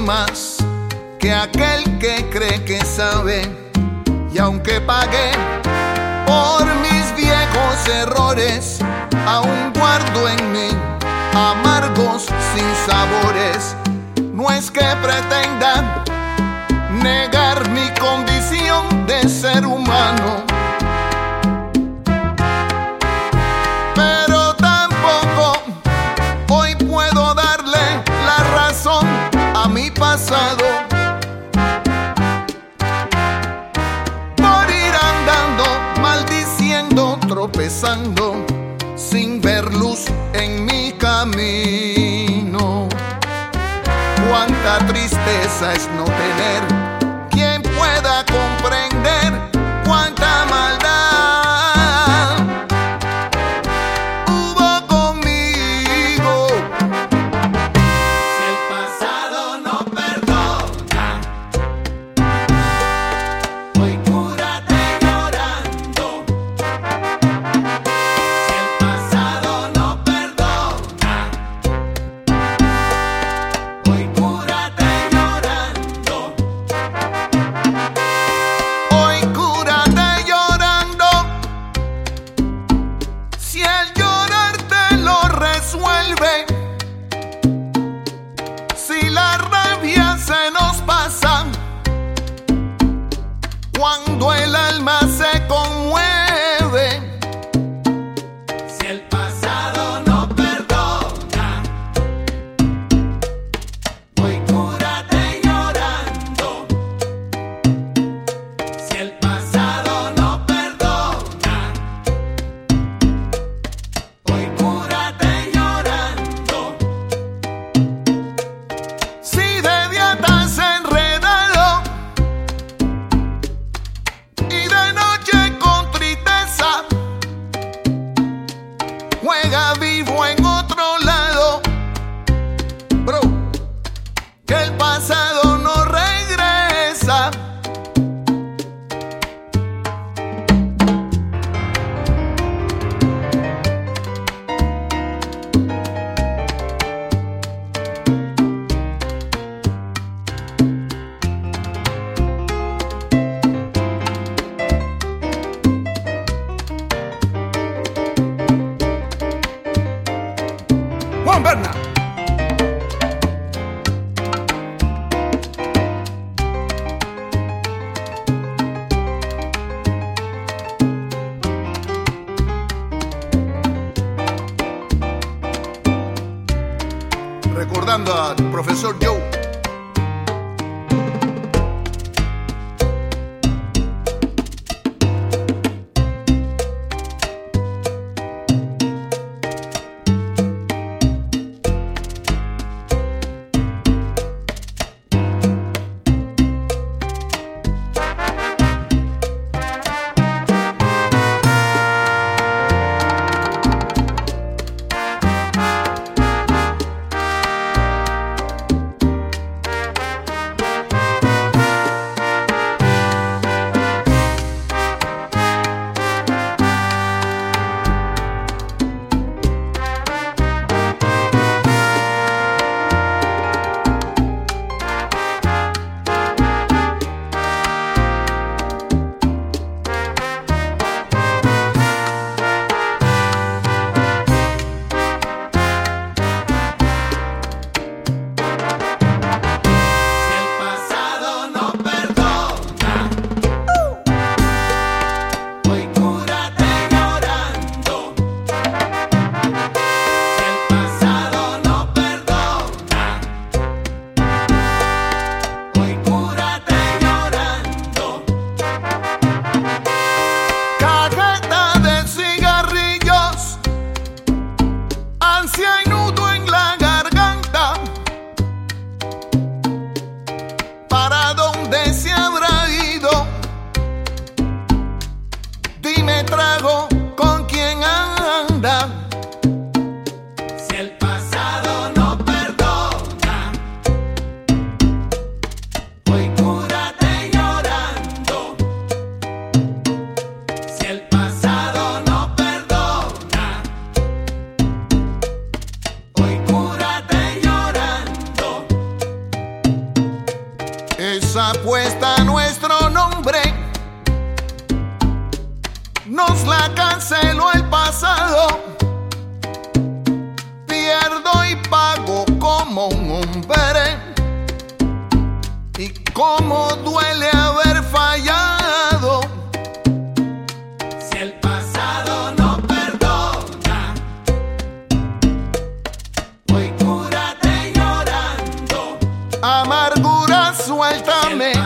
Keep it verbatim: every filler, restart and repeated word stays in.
más que aquel que cree que sabe. Y aunque pagué por mis viejos errores, aún guardo en mí amargos sinsabores. No es que pretenda negar mi condición de ser humano, pero tampoco hoy puedo darle la razón a mi pasado por ir andando, maldiciendo, tropezando, sin ver luz en mi camino. Cuánta tristeza es no tener quien pueda comprender cuánta maldad hubo conmigo. Si el pasado no perdona, hoy cúrate llorando. Si el pasado no perdona, hoy cúrate llorando. Hoy cúrate llorando. Si el llorar te lo resuelve, si la rabia se nos pasa, cuando el alma se conmueve. Si el pasado no perdona, hoy cúrate llorando. Si el pasado no perdona, hoy cúrate llorando. Si de día estás enredado y de noche con tristeza, juega vivo en otro lado, bro, que el pasado no regresa. Juan Berna. Recordando al profesor Joe. suéltame.